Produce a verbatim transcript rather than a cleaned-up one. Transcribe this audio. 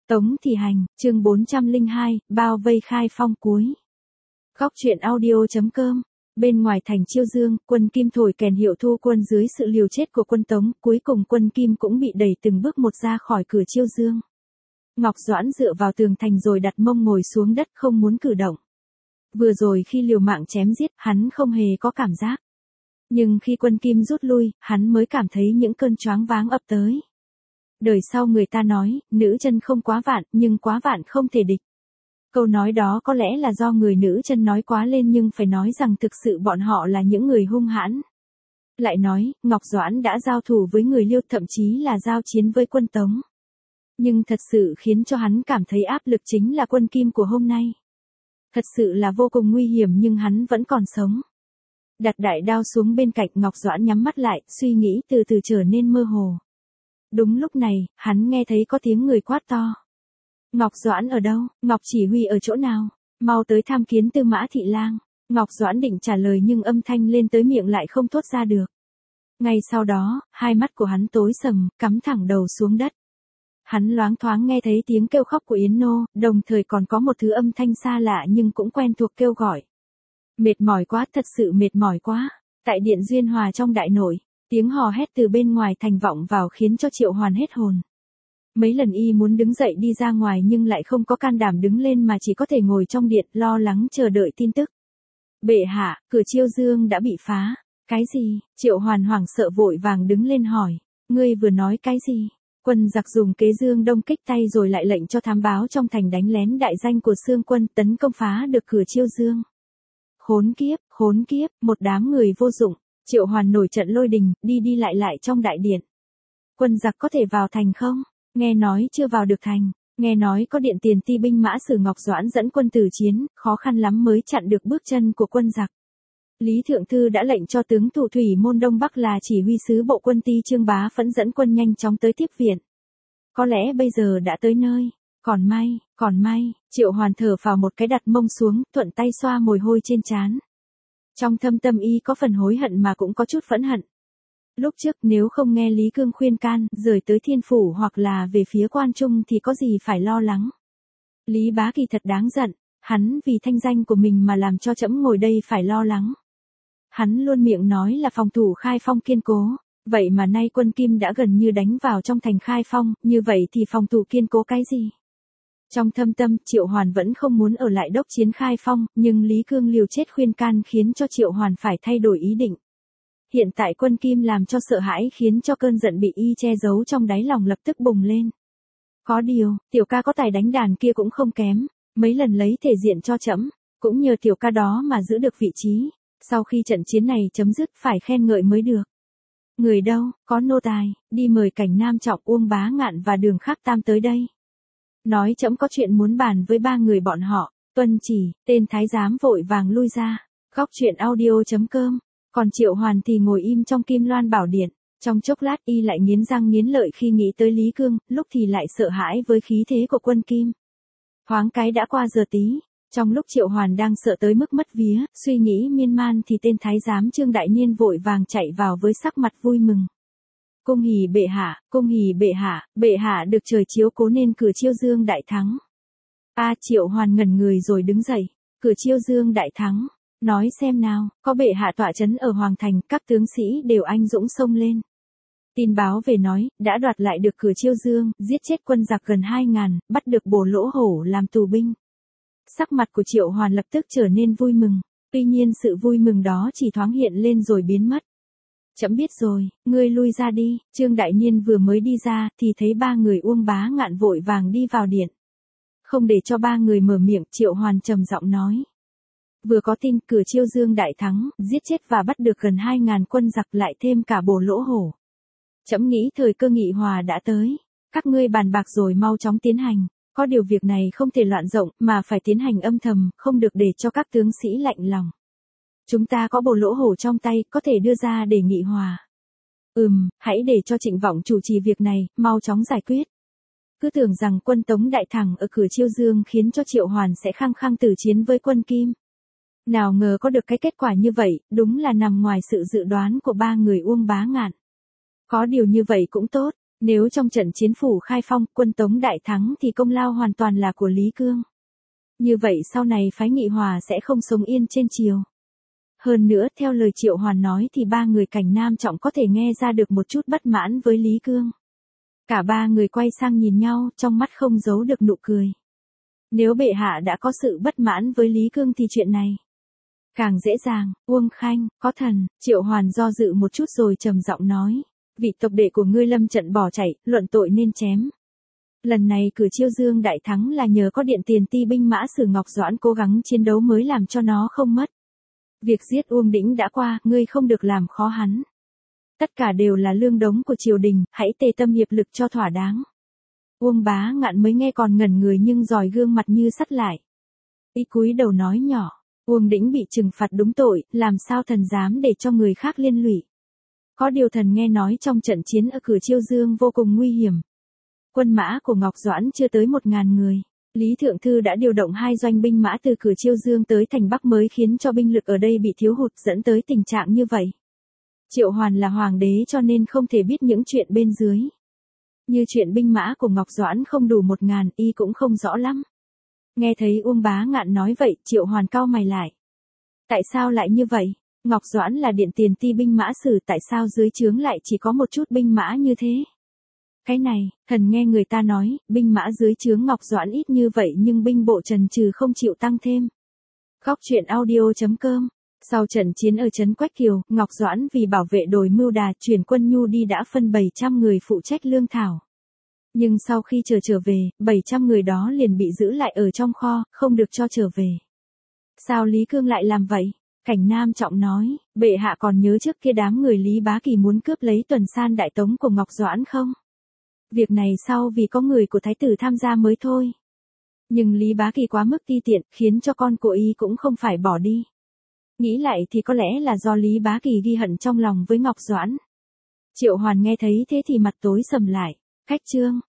Tống Thị Hành, chương bốn trăm lẻ hai, bao vây khai phong cuối. Góc truyện audio chấm com. Bên ngoài thành Chiêu Dương, quân Kim thổi kèn hiệu thu quân dưới sự liều chết của quân Tống, cuối cùng quân Kim cũng bị đẩy từng bước một ra khỏi cửa Chiêu Dương. Ngọc Doãn dựa vào tường thành rồi đặt mông ngồi xuống đất không muốn cử động. Vừa rồi khi liều mạng chém giết, hắn không hề có cảm giác. Nhưng khi quân Kim rút lui, hắn mới cảm thấy những cơn choáng váng ập tới. Đời sau người ta nói, nữ chân không quá vạn, nhưng quá vạn không thể địch. Câu nói đó có lẽ là do người nữ chân nói quá lên, nhưng phải nói rằng thực sự bọn họ là những người hung hãn. Lại nói, Ngọc Doãn đã giao thủ với người Liêu, thậm chí là giao chiến với quân Tống. Nhưng thật sự khiến cho hắn cảm thấy áp lực chính là quân Kim của hôm nay. Thật sự là vô cùng nguy hiểm, nhưng hắn vẫn còn sống. Đặt đại đao xuống bên cạnh, Ngọc Doãn nhắm mắt lại, suy nghĩ từ từ trở nên mơ hồ. Đúng lúc này, hắn nghe thấy có tiếng người quát to. Ngọc Doãn ở đâu? Ngọc chỉ huy ở chỗ nào? Mau tới tham kiến Tư Mã Thị Lang. Ngọc Doãn định trả lời nhưng âm thanh lên tới miệng lại không thốt ra được. Ngay sau đó, hai mắt của hắn tối sầm, cắm thẳng đầu xuống đất. Hắn loáng thoáng nghe thấy tiếng kêu khóc của Yến Nô, đồng thời còn có một thứ âm thanh xa lạ nhưng cũng quen thuộc kêu gọi. Mệt mỏi quá, thật sự mệt mỏi quá. Tại điện Duyên Hòa trong đại nội, tiếng hò hét từ bên ngoài thành vọng vào khiến cho Triệu Hoàn hết hồn. Mấy lần y muốn đứng dậy đi ra ngoài nhưng lại không có can đảm đứng lên mà chỉ có thể ngồi trong điện lo lắng chờ đợi tin tức. Bệ hạ, cửa Chiêu Dương đã bị phá. Cái gì? Triệu Hoàn hoảng sợ vội vàng đứng lên hỏi. Ngươi vừa nói cái gì? Quân giặc dùng kế Dương Đông kích tay rồi lại lệnh cho thám báo trong thành đánh lén đại danh của Xương quân, tấn công phá được cửa Chiêu Dương. Khốn kiếp, khốn kiếp, một đám người vô dụng. Triệu Hoàn nổi trận lôi đình, đi đi lại lại trong đại điện. Quân giặc có thể vào thành không? Nghe nói chưa vào được thành. Nghe nói có điện tiền ti binh mã Sử Ngọc Doãn dẫn quân tử chiến, khó khăn lắm mới chặn được bước chân của quân giặc. Lý Thượng Thư đã lệnh cho tướng thủ thủy môn Đông Bắc là chỉ huy sứ bộ quân ti Trương Bá Phẫn dẫn quân nhanh chóng tới tiếp viện. Có lẽ bây giờ đã tới nơi. Còn may, còn may, Triệu Hoàn thở phào một cái, đặt mông xuống, thuận tay xoa mồ hôi trên trán. Trong thâm tâm y có phần hối hận mà cũng có chút phẫn hận. Lúc trước nếu không nghe Lý Cương khuyên can, rời tới Thiên Phủ hoặc là về phía Quan Trung thì có gì phải lo lắng. Lý Bá Kỳ thật đáng giận, hắn vì thanh danh của mình mà làm cho trẫm ngồi đây phải lo lắng. Hắn luôn miệng nói là phòng thủ Khai Phong kiên cố, vậy mà nay quân Kim đã gần như đánh vào trong thành Khai Phong, như vậy thì phòng thủ kiên cố cái gì? Trong thâm tâm, Triệu Hoàn vẫn không muốn ở lại đốc chiến Khai Phong, nhưng Lý Cương liều chết khuyên can khiến cho Triệu Hoàn phải thay đổi ý định. Hiện tại quân Kim làm cho sợ hãi khiến cho cơn giận bị y che giấu trong đáy lòng lập tức bùng lên. Có điều, tiểu ca có tài đánh đàn kia cũng không kém, mấy lần lấy thể diện cho trẫm, cũng nhờ tiểu ca đó mà giữ được vị trí, sau khi trận chiến này chấm dứt phải khen ngợi mới được. Người đâu, có nô tài, đi mời Cảnh Nam Trọng, Uông Bá Ngạn và Đường Khắc Tam tới đây. Nói trẫm có chuyện muốn bàn với ba người bọn họ. Tuân chỉ, tên thái giám vội vàng lui ra. Góc truyện audio chấm com. Còn Triệu Hoàn thì ngồi im trong Kim Loan Bảo Điện. Trong chốc lát y lại nghiến răng nghiến lợi khi nghĩ tới Lý Cương, lúc thì lại sợ hãi với khí thế của quân Kim. Thoáng cái đã qua giờ tí. Trong lúc Triệu Hoàn đang sợ tới mức mất vía, suy nghĩ miên man thì tên thái giám Trương Đại Niên vội vàng chạy vào với sắc mặt vui mừng. Cung hỉ bệ hạ, cung hỉ bệ hạ, bệ hạ được trời chiếu cố nên cửa Chiêu Dương đại thắng. A Triệu Hoàn ngẩn người rồi đứng dậy. Cửa Chiêu Dương đại thắng. Nói xem nào, có bệ hạ tọa trấn ở Hoàng Thành, các tướng sĩ đều anh dũng xông lên. Tin báo về nói, đã đoạt lại được cửa Chiêu Dương, giết chết quân giặc gần hai ngàn, bắt được Bồ Lỗ Hổ làm tù binh. Sắc mặt của Triệu Hoàn lập tức trở nên vui mừng, tuy nhiên sự vui mừng đó chỉ thoáng hiện lên rồi biến mất. Trẫm biết rồi, ngươi lui ra đi. Trương Đại Niên vừa mới đi ra thì thấy ba người Uông Bá Ngạn vội vàng đi vào điện. Không để cho ba người mở miệng, Triệu Hoàn trầm giọng nói. Vừa có tin cửa Chiêu Dương đại thắng, giết chết và bắt được gần hai ngàn quân giặc, lại thêm cả Bồ Lỗ Hổ. Trẫm nghĩ thời cơ nghị hòa đã tới. Các ngươi bàn bạc rồi mau chóng tiến hành. Có điều việc này không thể loạn rộng mà phải tiến hành âm thầm, không được để cho các tướng sĩ lạnh lòng. Chúng ta có Bồ Lỗ Hổ trong tay, có thể đưa ra để nghị hòa. Ừm, hãy để cho Trịnh Vọng chủ trì việc này, mau chóng giải quyết. Cứ tưởng rằng quân Tống đại thắng ở cửa Chiêu Dương khiến cho Triệu Hoàn sẽ khăng khăng tử chiến với quân Kim. Nào ngờ có được cái kết quả như vậy, đúng là nằm ngoài sự dự đoán của ba người Uông Bá Ngạn. Có điều như vậy cũng tốt, Nếu trong trận chiến phủ khai phong, quân Tống đại thắng thì công lao hoàn toàn là của Lý Cương. Như vậy sau này phái Nghị Hòa sẽ không sống yên trên triều. Hơn nữa, theo lời Triệu Hoàn nói thì ba người Cảnh Nam Trọng có thể nghe ra được một chút bất mãn với Lý Cương. Cả ba người quay sang nhìn nhau, trong mắt không giấu được nụ cười. Nếu bệ hạ đã có sự bất mãn với Lý Cương thì chuyện này càng dễ dàng. Uông Khanh, có thần. Triệu Hoàn do dự một chút rồi trầm giọng nói, vị tộc đệ của ngươi lâm trận bỏ chạy, luận tội nên chém. Lần này cử Chiêu Dương đại thắng là nhờ có điện tiền ti binh mã Sử Ngọc Doãn cố gắng chiến đấu mới làm cho nó không mất. Việc giết Uông Đĩnh đã qua, ngươi không được làm khó hắn. Tất cả đều là lương đống của triều đình, hãy tề tâm hiệp lực cho thỏa đáng. Uông Bá Ngạn mới nghe còn ngẩn người nhưng giỏi gương mặt như sắt lại. Y cúi đầu nói nhỏ, Uông Đĩnh bị trừng phạt đúng tội, làm sao thần dám để cho người khác liên lụy. Có điều thần nghe nói trong trận chiến ở cửa Chiêu Dương vô cùng nguy hiểm. Quân mã của Ngọc Doãn chưa tới một ngàn người. Lý Thượng Thư đã điều động hai doanh binh mã từ cửa Chiêu Dương tới thành Bắc mới khiến cho binh lực ở đây bị thiếu hụt dẫn tới tình trạng như vậy. Triệu Hoàn là hoàng đế cho nên không thể biết những chuyện bên dưới. Như chuyện binh mã của Ngọc Doãn không đủ một ngàn, y cũng không rõ lắm. Nghe thấy Uông Bá Ngạn nói vậy, Triệu Hoàn cau mày lại. Tại sao lại như vậy? Ngọc Doãn là điện tiền ti binh mã Sử, tại sao dưới trướng lại chỉ có một chút binh mã như thế? Cái này, thần nghe người ta nói, binh mã dưới trướng Ngọc Doãn ít như vậy nhưng binh bộ trần trừ không chịu tăng thêm. Góc truyện audio chấm com. Sau trận chiến ở trấn Quách Kiều, Ngọc Doãn vì bảo vệ đồi Mưu Đà chuyển quân nhu đi đã phân bảy trăm người phụ trách lương thảo. Nhưng sau khi trở trở về, bảy trăm người đó liền bị giữ lại ở trong kho, không được cho trở về. Sao Lý Cương lại làm vậy? Cảnh Nam Trọng nói, bệ hạ còn nhớ trước kia đám người Lý Bá Kỳ muốn cướp lấy tuần san đại tống của Ngọc Doãn không? Việc này sau vì có người của thái tử tham gia mới thôi. Nhưng Lý Bá Kỳ quá mức ti tiện, khiến cho con của y cũng không phải bỏ đi. Nghĩ lại thì có lẽ là do Lý Bá Kỳ ghi hận trong lòng với Ngọc Doãn. Triệu Hoàn nghe thấy thế thì mặt tối sầm lại. Cách chương.